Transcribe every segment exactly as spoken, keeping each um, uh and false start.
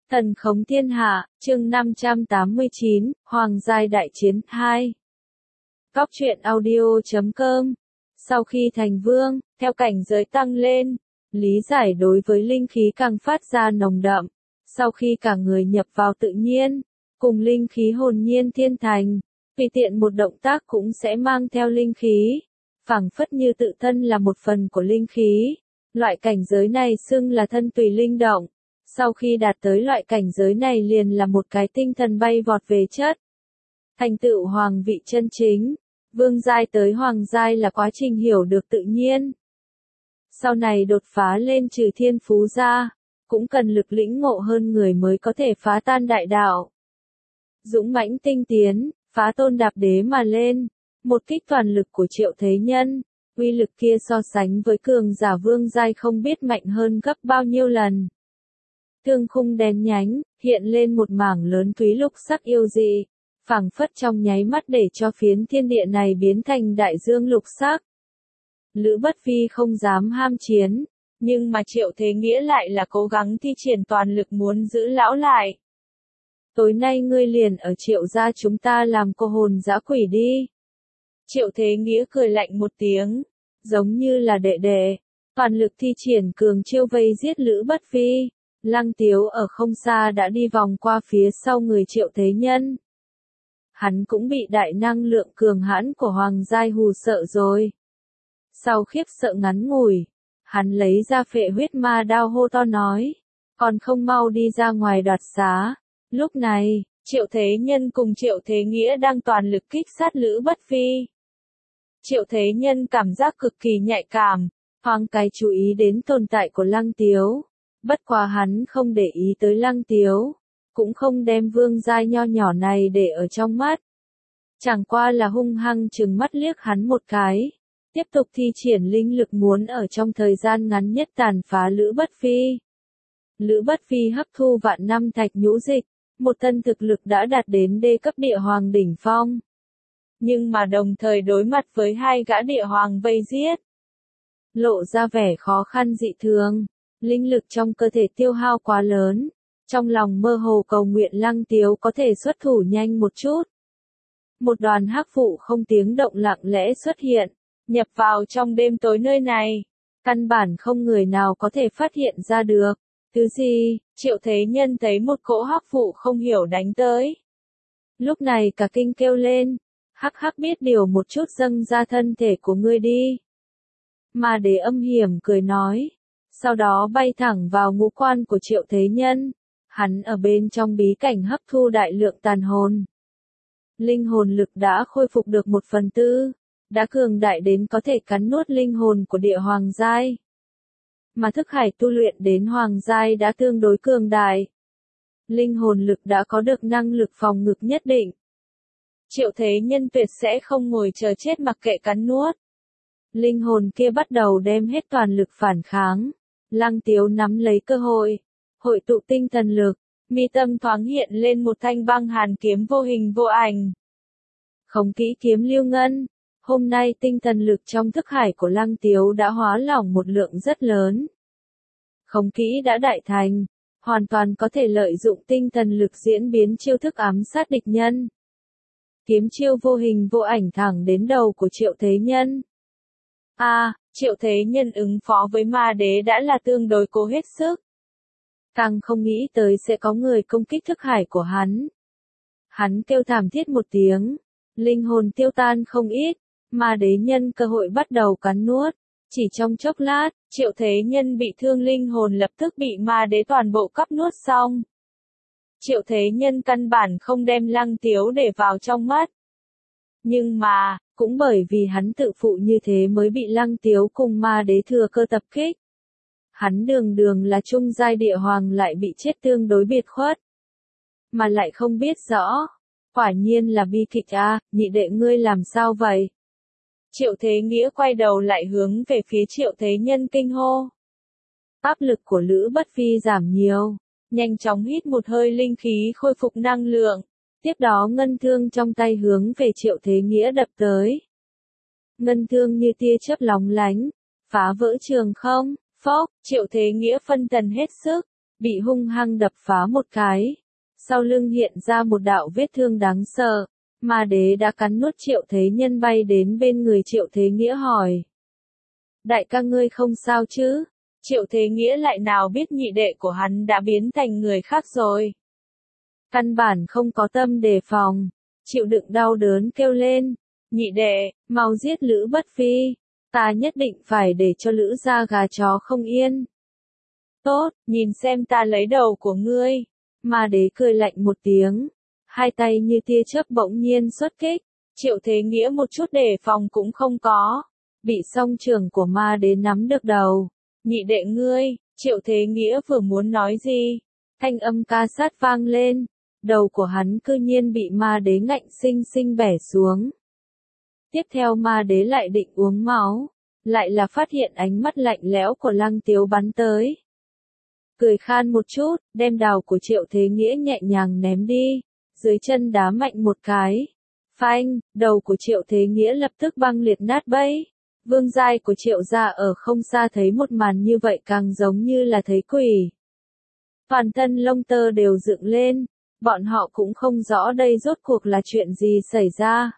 Thần khống thiên hạ, chương năm trăm tám mươi chín, Hoàng giai đại chiến hai. Cóc truyện audio chấm com. Sau khi thành vương, theo cảnh giới tăng lên, lý giải đối với linh khí càng phát ra nồng đậm. Sau khi cả người nhập vào tự nhiên, cùng linh khí hồn nhiên thiên thành, tùy tiện một động tác cũng sẽ mang theo linh khí, phảng phất như tự thân là một phần của linh khí. Loại cảnh giới này xưng là thân tùy linh động. Sau khi đạt tới loại cảnh giới này liền là một cái tinh thần bay vọt về chất. Thành tựu hoàng vị chân chính, vương giai tới hoàng giai là quá trình hiểu được tự nhiên. Sau này đột phá lên trừ thiên phú ra, cũng cần lực lĩnh ngộ hơn người mới có thể phá tan đại đạo. Dũng mãnh tinh tiến, phá tôn đạp đế mà lên, một kích toàn lực của Triệu Thế Nhân, uy lực kia so sánh với cường giả vương giai không biết mạnh hơn gấp bao nhiêu lần. Thương khung đen nhánh, hiện lên một mảng lớn túy lục sắc yêu dị, phảng phất trong nháy mắt để cho phiến thiên địa này biến thành đại dương lục sắc. Lữ Bất Vi không dám ham chiến, nhưng mà Triệu Thế Nghĩa lại là cố gắng thi triển toàn lực muốn giữ lão lại. Tối nay ngươi liền ở Triệu gia chúng ta làm cô hồn dã quỷ đi. Triệu Thế Nghĩa cười lạnh một tiếng, giống như là đệ đệ, toàn lực thi triển cường chiêu vây giết Lữ Bất Vi. Lăng Tiếu ở không xa đã đi vòng qua phía sau người Triệu Thế Nhân. Hắn cũng bị đại năng lượng cường hãn của Hoàng giai hù sợ rồi. Sau khiếp sợ ngắn ngủi, hắn lấy ra phệ huyết ma đao hô to nói, còn không mau đi ra ngoài đoạt xá. Lúc này, Triệu Thế Nhân cùng Triệu Thế Nghĩa đang toàn lực kích sát Lữ Bất Vi. Triệu Thế Nhân cảm giác cực kỳ nhạy cảm, thoáng cái chú ý đến tồn tại của Lăng Tiếu. Bất quá hắn không để ý tới Lăng Tiếu, cũng không đem vương giai nho nhỏ này để ở trong mắt. Chẳng qua là hung hăng trừng mắt liếc hắn một cái, tiếp tục thi triển linh lực muốn ở trong thời gian ngắn nhất tàn phá Lữ Bất Vi. Lữ Bất Vi hấp thu vạn năm thạch nhũ dịch, một thân thực lực đã đạt đến đê cấp địa hoàng đỉnh phong. Nhưng mà đồng thời đối mặt với hai gã địa hoàng vây giết, lộ ra vẻ khó khăn dị thường. Linh lực trong cơ thể tiêu hao quá lớn, trong lòng mơ hồ cầu nguyện Lăng Tiếu có thể xuất thủ nhanh một chút. Một đoàn hắc vụ không tiếng động lặng lẽ xuất hiện, nhập vào trong đêm tối nơi này. Căn bản không người nào có thể phát hiện ra được. Thứ gì? Triệu Thế Nhân thấy một cỗ hắc vụ không hiểu đánh tới. Lúc này cả kinh kêu lên, hắc hắc biết điều một chút dâng ra thân thể của ngươi đi. Mà Đế âm hiểm cười nói. Sau đó bay thẳng vào ngũ quan của Triệu Thế Nhân. Hắn ở bên trong bí cảnh hấp thu đại lượng tàn hồn. Linh hồn lực đã khôi phục được một phần tư, đã cường đại đến có thể cắn nuốt linh hồn của địa hoàng giai. Mà thức hải tu luyện đến hoàng giai đã tương đối cường đại. Linh hồn lực đã có được năng lực phòng ngự nhất định. Triệu Thế Nhân tuyệt sẽ không ngồi chờ chết mặc kệ cắn nuốt. Linh hồn kia bắt đầu đem hết toàn lực phản kháng. Lăng Tiếu nắm lấy cơ hội, hội tụ tinh thần lực, mi tâm thoáng hiện lên một thanh băng hàn kiếm vô hình vô ảnh. Khống kỹ kiếm lưu ngân, hôm nay tinh thần lực trong thức hải của Lăng Tiếu đã hóa lỏng một lượng rất lớn. Khống kỹ đã đại thành, hoàn toàn có thể lợi dụng tinh thần lực diễn biến chiêu thức ám sát địch nhân. Kiếm chiêu vô hình vô ảnh thẳng đến đầu của Triệu Thế Nhân. A, à, Triệu Thế Nhân ứng phó với ma đế đã là tương đối cố hết sức. Càng không nghĩ tới sẽ có người công kích thức hải của hắn. Hắn kêu thảm thiết một tiếng, linh hồn tiêu tan không ít, ma đế nhân cơ hội bắt đầu cắn nuốt. Chỉ trong chốc lát, Triệu Thế Nhân bị thương linh hồn lập tức bị ma đế toàn bộ cắp nuốt xong. Triệu Thế Nhân căn bản không đem Lăng Tiếu để vào trong mắt. Nhưng mà, cũng bởi vì hắn tự phụ như thế mới bị Lăng Tiếu cùng ma đế thừa cơ tập kích. Hắn đường đường là trung giai địa hoàng lại bị chết tương đối biệt khuất. Mà lại không biết rõ. Quả nhiên là bi kịch a, à, nhị đệ ngươi làm sao vậy? Triệu Thế Nghĩa quay đầu lại hướng về phía Triệu Thế Nhân kinh hô. Áp lực của Lữ Bất Vi giảm nhiều. Nhanh chóng hít một hơi linh khí khôi phục năng lượng. Tiếp đó ngân thương trong tay hướng về Triệu Thế Nghĩa đập tới. Ngân thương như tia chớp lóng lánh, phá vỡ trường không, phốc, Triệu Thế Nghĩa phân thần hết sức, bị hung hăng đập phá một cái. Sau lưng hiện ra một đạo vết thương đáng sợ. Ma đế đã cắn nuốt Triệu Thế Nhân bay đến bên người Triệu Thế Nghĩa hỏi. Đại ca ngươi không sao chứ? Triệu Thế Nghĩa lại nào biết nhị đệ của hắn đã biến thành người khác rồi. Căn bản không có tâm đề phòng. Chịu đựng đau đớn kêu lên. Nhị đệ, mau giết Lữ Bất Phi. Ta nhất định phải để cho Lữ gia gà chó không yên. Tốt, nhìn xem ta lấy đầu của ngươi. Ma đế cười lạnh một tiếng. Hai tay như tia chớp bỗng nhiên xuất kích. Triệu Thế Nghĩa một chút đề phòng cũng không có. Bị song trường của ma đế nắm được đầu. Nhị đệ ngươi, Triệu Thế Nghĩa vừa muốn nói gì. Thanh âm ca sát vang lên. Đầu của hắn cư nhiên bị ma đế ngạnh sinh sinh bẻ xuống. Tiếp theo ma đế lại định uống máu. Lại là phát hiện ánh mắt lạnh lẽo của Lăng Tiếu bắn tới. Cười khan một chút, đem đào của Triệu Thế Nghĩa nhẹ nhàng ném đi. Dưới chân đá mạnh một cái. Phanh, đầu của Triệu Thế Nghĩa lập tức băng liệt nát bấy. Vương giai của Triệu gia ở không xa thấy một màn như vậy càng giống như là thấy quỷ. Toàn thân lông tơ đều dựng lên. Bọn họ cũng không rõ đây rốt cuộc là chuyện gì xảy ra.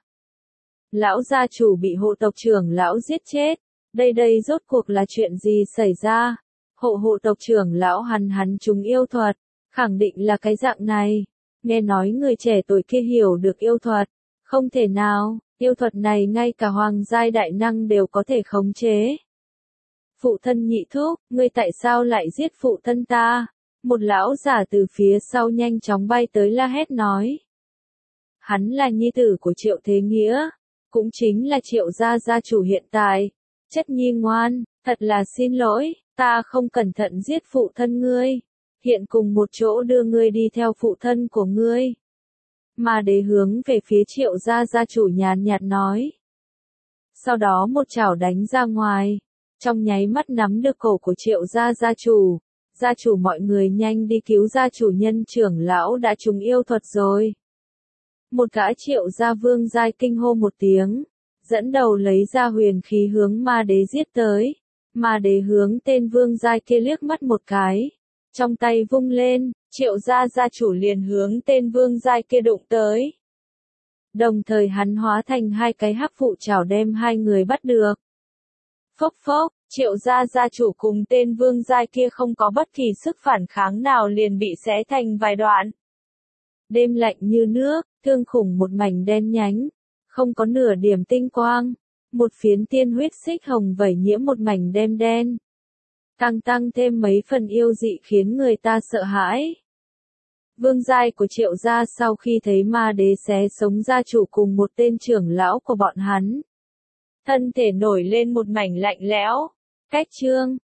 Lão gia chủ bị hộ tộc trưởng lão giết chết. Đây đây rốt cuộc là chuyện gì xảy ra. Hộ hộ tộc trưởng lão hắn hắn trúng yêu thuật. Khẳng định là cái dạng này. Nghe nói người trẻ tuổi kia hiểu được yêu thuật. Không thể nào, yêu thuật này ngay cả hoàng giai đại năng đều có thể khống chế. Phụ thân nhị thúc, ngươi tại sao lại giết phụ thân ta? Một lão giả từ phía sau nhanh chóng bay tới la hét nói. Hắn là nhi tử của Triệu Thế Nghĩa, cũng chính là Triệu gia gia chủ hiện tại. Chất nhi ngoan, thật là xin lỗi, ta không cẩn thận giết phụ thân ngươi. Hiện cùng một chỗ đưa ngươi đi theo phụ thân của ngươi. Ma đế hướng về phía Triệu gia gia chủ nhàn nhạt nói. Sau đó một chảo đánh ra ngoài. Trong nháy mắt nắm được cổ của Triệu gia gia chủ. Gia chủ mọi người nhanh đi cứu gia chủ, nhân trưởng lão đã trúng yêu thuật rồi. Một gã Triệu gia vương giai kinh hô một tiếng. Dẫn đầu lấy ra huyền khí hướng ma đế giết tới. Ma đế hướng tên vương giai kia liếc mắt một cái. Trong tay vung lên, Triệu gia gia chủ liền hướng tên vương giai kia đụng tới. Đồng thời hắn hóa thành hai cái hắc phụ chảo đem hai người bắt được. Phốc phốc, Triệu gia gia chủ cùng tên vương giai kia không có bất kỳ sức phản kháng nào liền bị xé thành vài đoạn. Đêm lạnh như nước, thương khủng một mảnh đen nhánh, không có nửa điểm tinh quang. Một phiến tiên huyết xích hồng vẩy nhiễm một mảnh đêm đen. Tăng tăng thêm mấy phần yêu dị khiến người ta sợ hãi. Vương giai của Triệu gia sau khi thấy ma đế xé sống gia chủ cùng một tên trưởng lão của bọn hắn. Thân thể nổi lên một mảnh lạnh lẽo. Cách chương,